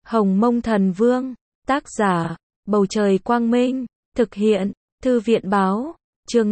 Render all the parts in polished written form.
Hồng Mông Thần Vương, tác giả, Bầu Trời Quang Minh, thực hiện, Thư viện Báo, chương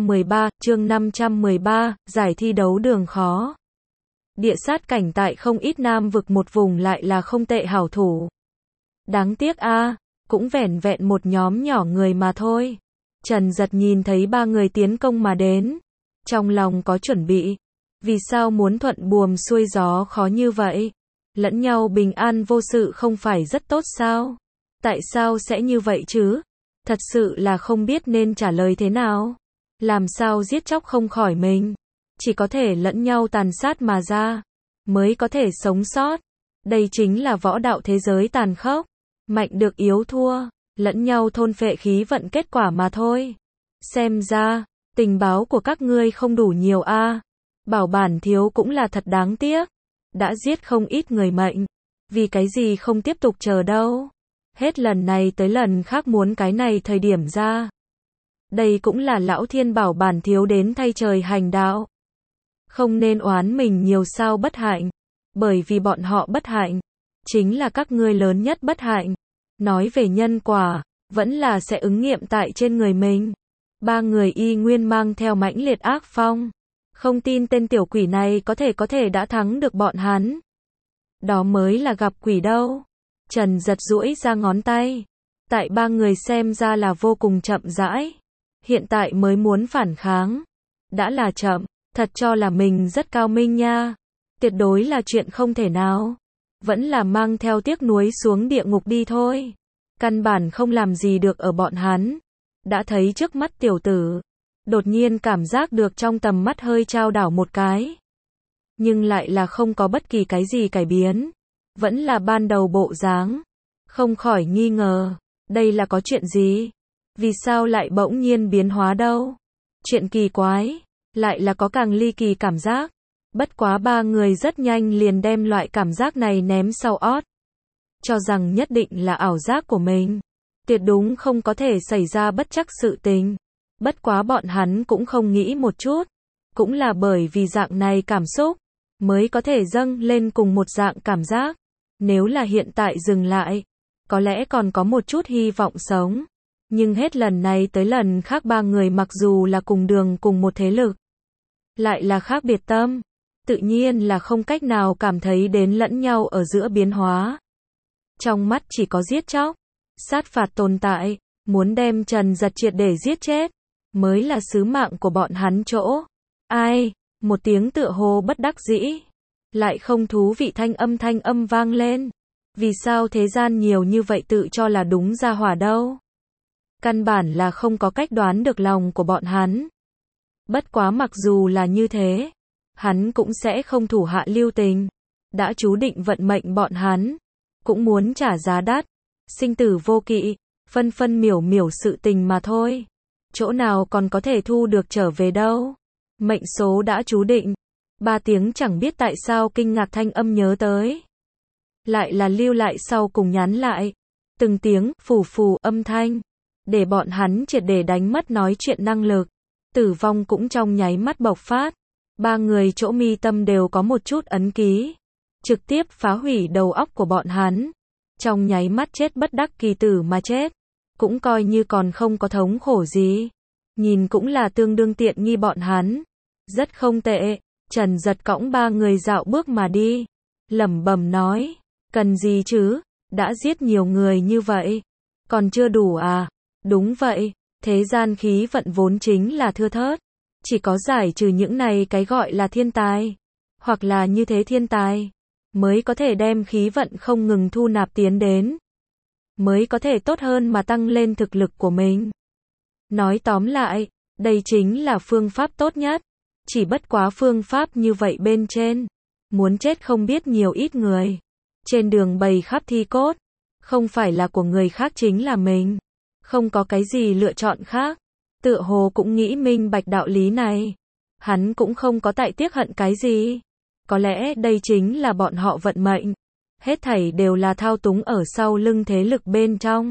513, giải thi đấu đường khó. Địa sát cảnh tại không ít nam vực một vùng lại là không tệ hảo thủ. Đáng tiếc cũng vẻn vẹn một nhóm nhỏ người mà thôi. Trần Giật nhìn thấy ba người tiến công mà đến, trong lòng có chuẩn bị. Vì sao muốn thuận buồm xuôi gió khó như vậy? Lẫn nhau bình an vô sự không phải rất tốt sao? Tại sao sẽ như vậy chứ? Thật sự là không biết nên trả lời thế nào. Làm sao giết chóc không khỏi mình? Chỉ có thể lẫn nhau tàn sát mà ra, mới có thể sống sót. Đây chính là võ đạo thế giới tàn khốc. Mạnh được yếu thua, lẫn nhau thôn phệ khí vận kết quả mà thôi. Xem ra, tình báo của các ngươi không đủ nhiều Bảo bản thiếu cũng là thật đáng tiếc. Đã giết không ít người mệnh. Vì cái gì không tiếp tục chờ đâu. Hết lần này tới lần khác muốn cái này thời điểm ra. Đây cũng là lão thiên bảo bản thiếu đến thay trời hành đạo. Không nên oán mình nhiều sao bất hạnh. Bởi vì bọn họ bất hạnh. Chính là các ngươi lớn nhất bất hạnh. Nói về nhân quả, vẫn là sẽ ứng nghiệm tại trên người mình. Ba người y nguyên mang theo mãnh liệt ác phong. Không tin tên tiểu quỷ này có thể đã thắng được bọn hắn. Đó mới là gặp quỷ đâu. Trần Giật duỗi ra ngón tay. Tại ba người xem ra là vô cùng chậm rãi. Hiện tại mới muốn phản kháng. Đã là chậm, thật cho là mình rất cao minh nha. Tuyệt đối là chuyện không thể nào. Vẫn là mang theo tiếc nuối xuống địa ngục đi thôi. Căn bản không làm gì được ở bọn hắn. Đã thấy trước mắt tiểu tử. Đột nhiên cảm giác được trong tầm mắt hơi trao đảo một cái. Nhưng lại là không có bất kỳ cái gì cải biến. Vẫn là ban đầu bộ dáng. Không khỏi nghi ngờ. Đây là có chuyện gì? Vì sao lại bỗng nhiên biến hóa đâu? Chuyện kỳ quái. Lại là có càng ly kỳ cảm giác. Bất quá ba người rất nhanh liền đem loại cảm giác này ném sau ót. Cho rằng nhất định là ảo giác của mình. Tuyệt đúng không có thể xảy ra bất trắc sự tình. Bất quá bọn hắn cũng không nghĩ một chút. Cũng là bởi vì dạng này cảm xúc mới có thể dâng lên cùng một dạng cảm giác. Nếu là hiện tại dừng lại, có lẽ còn có một chút hy vọng sống. Nhưng hết lần này tới lần khác ba người mặc dù là cùng đường cùng một thế lực, lại là khác biệt tâm. Tự nhiên là không cách nào cảm thấy đến lẫn nhau ở giữa biến hóa. Trong mắt chỉ có giết chóc, sát phạt tồn tại, muốn đem Trần Giật triệt để giết chết, mới là sứ mạng của bọn hắn chỗ. Ai? Một tiếng tựa hồ bất đắc dĩ. Lại không thú vị thanh âm vang lên. Vì sao thế gian nhiều như vậy tự cho là đúng ra hỏa đâu? Căn bản là không có cách đoán được lòng của bọn hắn. Bất quá mặc dù là như thế, hắn cũng sẽ không thủ hạ lưu tình. Đã chú định vận mệnh bọn hắn, cũng muốn trả giá đắt. Sinh tử vô kỵ, phân phân miểu miểu sự tình mà thôi. Chỗ nào còn có thể thu được trở về đâu. Mệnh số đã chú định. 3 tiếng chẳng biết tại sao kinh ngạc thanh âm nhớ tới. Lại là lưu lại sau cùng nhắn lại. Từng tiếng phù phù âm thanh. Để bọn hắn triệt để đánh mất nói chuyện năng lực. Tử vong cũng trong nháy mắt bộc phát. Ba người chỗ mi tâm đều có một chút ấn ký. Trực tiếp phá hủy đầu óc của bọn hắn. Trong nháy mắt chết bất đắc kỳ tử mà chết. Cũng coi như còn không có thống khổ gì. Nhìn cũng là tương đương tiện nghi bọn hắn. Rất không tệ. Trần Giật cõng ba người dạo bước mà đi. Lẩm bẩm nói. Cần gì chứ? Đã giết nhiều người như vậy. Còn chưa đủ à? Đúng vậy. Thế gian khí vận vốn chính là thưa thớt. Chỉ có giải trừ những này cái gọi là thiên tài. Hoặc là như thế thiên tài. Mới có thể đem khí vận không ngừng thu nạp tiến đến. Mới có thể tốt hơn mà tăng lên thực lực của mình. Nói tóm lại, đây chính là phương pháp tốt nhất. Chỉ bất quá phương pháp như vậy bên trên. Muốn chết không biết nhiều ít người. Trên đường bày khắp thi cốt. Không phải là của người khác chính là mình. Không có cái gì lựa chọn khác. Tựa hồ cũng nghĩ minh bạch đạo lý này. Hắn cũng không có tại tiếc hận cái gì. Có lẽ đây chính là bọn họ vận mệnh. Hết thảy đều là thao túng ở sau lưng thế lực bên trong.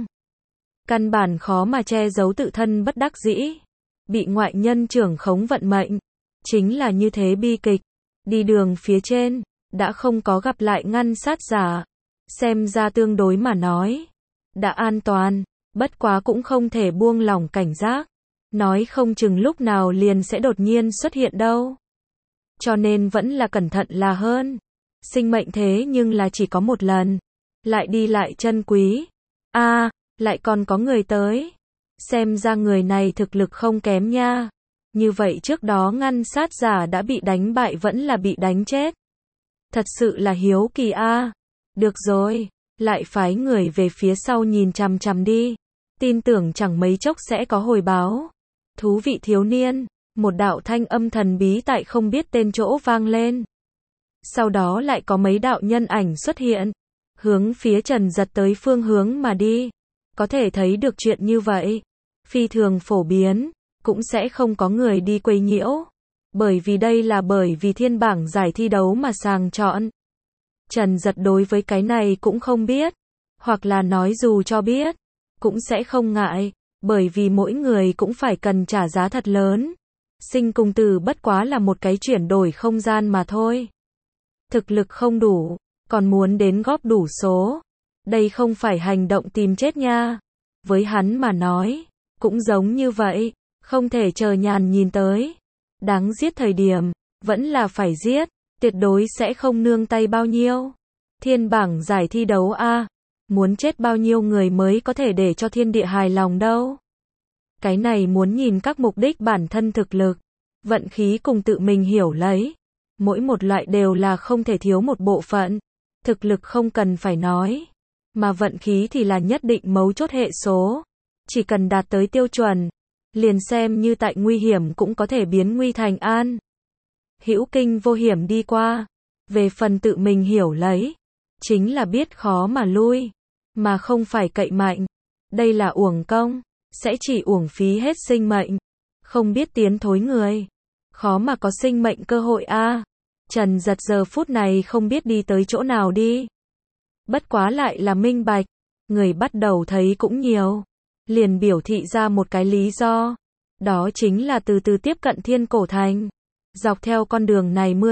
Căn bản khó mà che giấu tự thân bất đắc dĩ. Bị ngoại nhân trưởng khống vận mệnh. Chính là như thế bi kịch. Đi đường phía trên, đã không có gặp lại ngăn sát giả. Xem ra tương đối mà nói, đã an toàn, bất quá cũng không thể buông lỏng cảnh giác. Nói không chừng lúc nào liền sẽ đột nhiên xuất hiện đâu. Cho nên vẫn là cẩn thận là hơn. Sinh mệnh thế nhưng là chỉ có một lần. Lại đi lại chân quý. Lại còn có người tới. Xem ra người này thực lực không kém nha. Như vậy trước đó ngăn sát giả đã bị đánh bại vẫn là bị đánh chết. Thật sự là hiếu kỳ Được rồi, lại phái người về phía sau nhìn chằm chằm đi. Tin tưởng chẳng mấy chốc sẽ có hồi báo. Thú vị thiếu niên, một đạo thanh âm thần bí tại không biết tên chỗ vang lên. Sau đó lại có mấy đạo nhân ảnh xuất hiện, hướng phía Trần Giật tới phương hướng mà đi. Có thể thấy được chuyện như vậy, phi thường phổ biến, cũng sẽ không có người đi quấy nhiễu. Bởi vì đây là bởi vì thiên bảng giải thi đấu mà sàng chọn. Trần Giật đối với cái này cũng không biết, hoặc là nói dù cho biết, cũng sẽ không ngại, bởi vì mỗi người cũng phải cần trả giá thật lớn. Sinh cùng tử bất quá là một cái chuyển đổi không gian mà thôi. Thực lực không đủ, còn muốn đến góp đủ số. Đây không phải hành động tìm chết nha. Với hắn mà nói, cũng giống như vậy, không thể chờ nhàn nhìn tới. Đáng giết thời điểm, vẫn là phải giết, tuyệt đối sẽ không nương tay bao nhiêu. Thiên bảng giải thi đấu muốn chết bao nhiêu người mới có thể để cho thiên địa hài lòng đâu. Cái này muốn nhìn các mục đích bản thân thực lực, vận khí cùng tự mình hiểu lấy. Mỗi một loại đều là không thể thiếu một bộ phận. Thực lực không cần phải nói, mà vận khí thì là nhất định mấu chốt hệ số. Chỉ cần đạt tới tiêu chuẩn, liền xem như tại nguy hiểm cũng có thể biến nguy thành an. Hữu kinh vô hiểm đi qua. Về phần tự mình hiểu lấy, chính là biết khó mà lui, mà không phải cậy mạnh. Đây là uổng công, sẽ chỉ uổng phí hết sinh mệnh. Không biết tiến thối người, khó mà có sinh mệnh cơ hội Trần Giật giờ phút này không biết đi tới chỗ nào đi. Bất quá lại là minh bạch, người bắt đầu thấy cũng nhiều. Liền biểu thị ra một cái lý do. Đó chính là từ từ tiếp cận Thiên Cổ Thành. Dọc theo con đường này mưa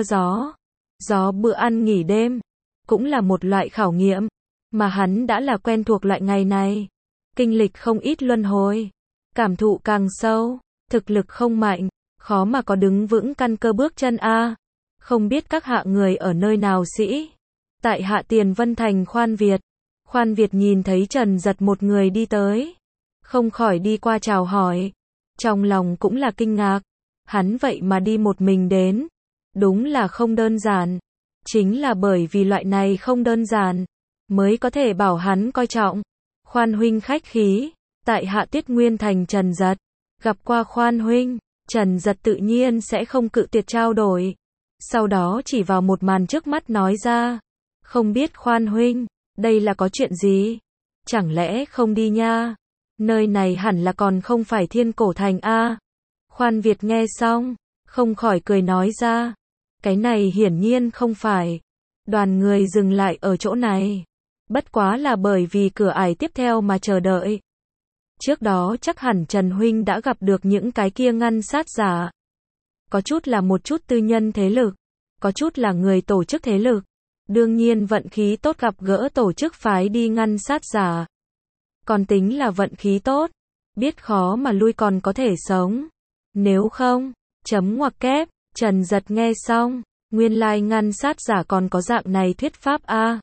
gió bữa ăn nghỉ đêm, cũng là một loại khảo nghiệm, mà hắn đã là quen thuộc loại ngày này. Kinh lịch không ít luân hồi, cảm thụ càng sâu, thực lực không mạnh, khó mà có đứng vững căn cơ bước chân Không biết các hạ người ở nơi nào sĩ? Tại Hạ Tiền Vân Thành Khoan Việt. Khoan Việt nhìn thấy Trần Giật một người đi tới, không khỏi đi qua chào hỏi. Trong lòng cũng là kinh ngạc, hắn vậy mà đi một mình đến. Đúng là không đơn giản. Chính là bởi vì loại này không đơn giản, mới có thể bảo hắn coi trọng. Khoan huynh khách khí, tại Hạ Tiết Nguyên Thành Trần Giật. Gặp qua Khoan huynh, Trần Giật tự nhiên sẽ không cự tuyệt trao đổi. Sau đó chỉ vào một màn trước mắt nói ra. Không biết Khoan huynh, đây là có chuyện gì? Chẳng lẽ không đi nha? Nơi này hẳn là còn không phải Thiên Cổ Thành Khoan Việt nghe xong, không khỏi cười nói ra. Cái này hiển nhiên không phải. Đoàn người dừng lại ở chỗ này. Bất quá là bởi vì cửa ải tiếp theo mà chờ đợi. Trước đó chắc hẳn Trần huynh đã gặp được những cái kia ngăn sát giả. Có chút là một chút tư nhân thế lực, có chút là người tổ chức thế lực. Đương nhiên vận khí tốt gặp gỡ tổ chức phái đi ngăn sát giả. Còn tính là vận khí tốt, biết khó mà lui còn có thể sống. Nếu không, chấm ngoặc kép. Trần Giật nghe xong, nguyên lai ngăn sát giả còn có dạng này thuyết pháp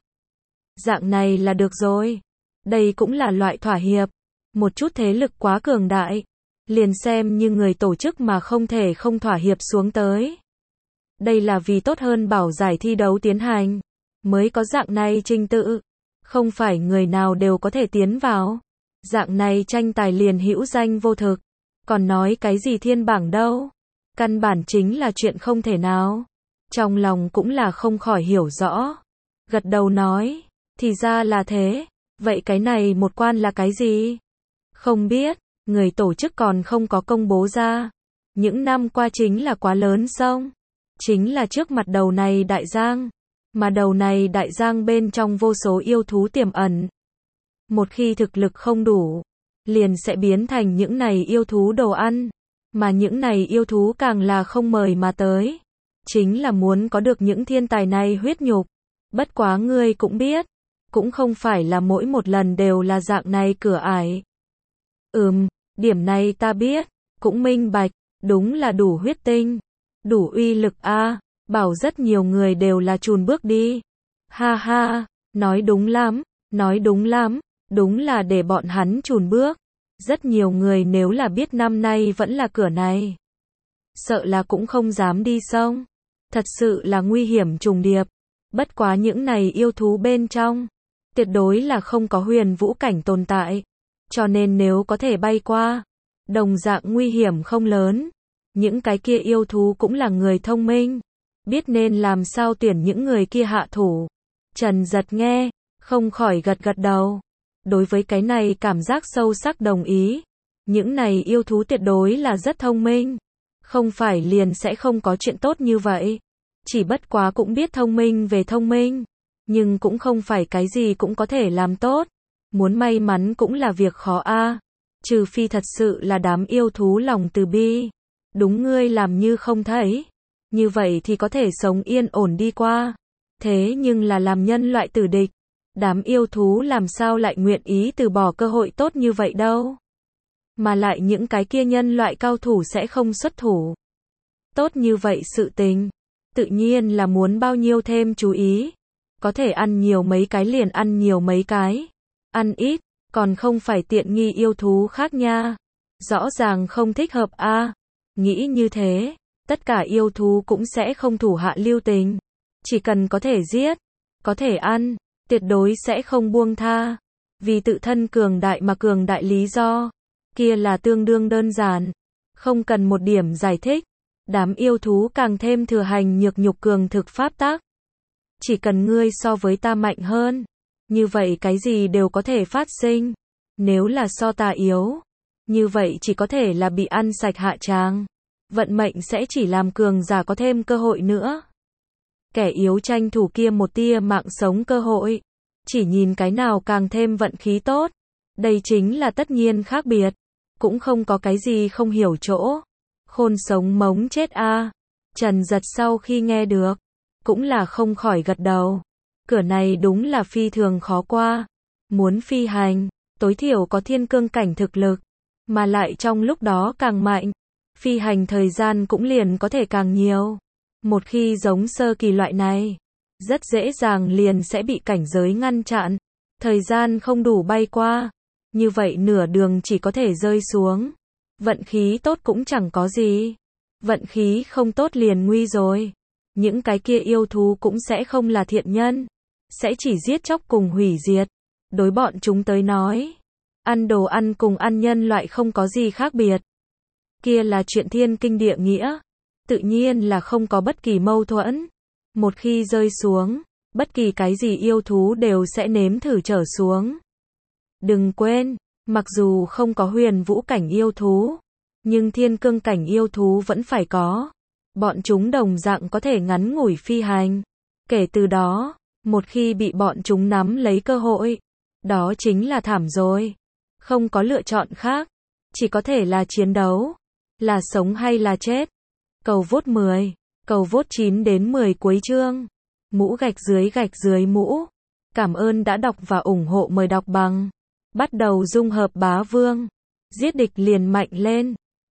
Dạng này là được rồi. Đây cũng là loại thỏa hiệp. Một chút thế lực quá cường đại, liền xem như người tổ chức mà không thể không thỏa hiệp xuống tới. Đây là vì tốt hơn bảo giải thi đấu tiến hành, mới có dạng này trình tự. Không phải người nào đều có thể tiến vào. Dạng này tranh tài liền hữu danh vô thực. Còn nói cái gì thiên bảng đâu. Căn bản chính là chuyện không thể nào. Trong lòng cũng là không khỏi hiểu rõ. Gật đầu nói, thì ra là thế. Vậy cái này một quan là cái gì? Không biết, người tổ chức còn không có công bố ra. Những năm qua chính là quá lớn sông. Chính là trước mặt đầu này đại giang. Mà đầu này đại giang bên trong vô số yêu thú tiềm ẩn. Một khi thực lực không đủ, liền sẽ biến thành những này yêu thú đồ ăn. Mà những này yêu thú càng là không mời mà tới. Chính là muốn có được những thiên tài này huyết nhục. Bất quá ngươi cũng biết, cũng không phải là mỗi một lần đều là dạng này cửa ải. Điểm này ta biết, cũng minh bạch, đúng là đủ huyết tinh, đủ uy lực a, bảo rất nhiều người đều là chùn bước đi. Ha ha, nói đúng lắm, nói đúng lắm, đúng là để bọn hắn chùn bước. Rất nhiều người nếu là biết năm nay vẫn là cửa này, sợ là cũng không dám đi sông. Thật sự là nguy hiểm trùng điệp. Bất quá những này yêu thú bên trong, tuyệt đối là không có huyền vũ cảnh tồn tại. Cho nên nếu có thể bay qua, đồng dạng nguy hiểm không lớn. Những cái kia yêu thú cũng là người thông minh, biết nên làm sao tuyển những người kia hạ thủ. Trần Giật nghe, không khỏi gật gật đầu. Đối với cái này cảm giác sâu sắc đồng ý. Những này yêu thú tuyệt đối là rất thông minh. Không phải liền sẽ không có chuyện tốt như vậy. Chỉ bất quá cũng biết thông minh về thông minh. Nhưng cũng không phải cái gì cũng có thể làm tốt. Muốn may mắn cũng là việc khó a. Trừ phi thật sự là đám yêu thú lòng từ bi. Đúng ngươi làm như không thấy. Như vậy thì có thể sống yên ổn đi qua. Thế nhưng là làm nhân loại tử địch. Đám yêu thú làm sao lại nguyện ý từ bỏ cơ hội tốt như vậy đâu. Mà lại những cái kia nhân loại cao thủ sẽ không xuất thủ. Tốt như vậy sự tình. Tự nhiên là muốn bao nhiêu thêm chú ý. Có thể ăn nhiều mấy cái liền ăn nhiều mấy cái. Ăn ít, còn không phải tiện nghi yêu thú khác nha. Rõ ràng không thích hợp a. Nghĩ như thế, tất cả yêu thú cũng sẽ không thủ hạ lưu tình. Chỉ cần có thể giết, có thể ăn, tuyệt đối sẽ không buông tha. Vì tự thân cường đại mà cường đại lý do, kia là tương đương đơn giản. Không cần một điểm giải thích. Đám yêu thú càng thêm thừa hành nhược nhục cường thực pháp tắc. Chỉ cần ngươi so với ta mạnh hơn, như vậy cái gì đều có thể phát sinh. Nếu là so ta yếu, như vậy chỉ có thể là bị ăn sạch hạ tràng. Vận mệnh sẽ chỉ làm cường giả có thêm cơ hội nữa. Kẻ yếu tranh thủ kia một tia mạng sống cơ hội. Chỉ nhìn cái nào càng thêm vận khí tốt. Đây chính là tất nhiên khác biệt. Cũng không có cái gì không hiểu chỗ. Khôn sống mống chết a. Trần Giật sau khi nghe được, cũng là không khỏi gật đầu. Cửa này đúng là phi thường khó qua. Muốn phi hành, tối thiểu có thiên cương cảnh thực lực. Mà lại trong lúc đó càng mạnh. Phi hành thời gian cũng liền có thể càng nhiều. Một khi giống sơ kỳ loại này, rất dễ dàng liền sẽ bị cảnh giới ngăn chặn. Thời gian không đủ bay qua. Như vậy nửa đường chỉ có thể rơi xuống. Vận khí tốt cũng chẳng có gì. Vận khí không tốt liền nguy rồi. Những cái kia yêu thú cũng sẽ không là thiện nhân. Sẽ chỉ giết chóc cùng hủy diệt. Đối bọn chúng tới nói, ăn đồ ăn cùng ăn nhân loại không có gì khác biệt. Kia là chuyện thiên kinh địa nghĩa. Tự nhiên là không có bất kỳ mâu thuẫn. Một khi rơi xuống, bất kỳ cái gì yêu thú đều sẽ nếm thử trở xuống. Đừng quên, mặc dù không có huyền vũ cảnh yêu thú, nhưng thiên cương cảnh yêu thú vẫn phải có. Bọn chúng đồng dạng có thể ngắn ngủi phi hành. Kể từ đó, một khi bị bọn chúng nắm lấy cơ hội, đó chính là thảm rồi. Không có lựa chọn khác, chỉ có thể là chiến đấu, là sống hay là chết. Cầu vote 10, cầu vote 9 đến 10 cuối chương. Mũ gạch dưới mũ. Cảm ơn đã đọc và ủng hộ, mời đọc bằng. Bắt đầu dung hợp bá vương. Giết địch liền mạnh lên.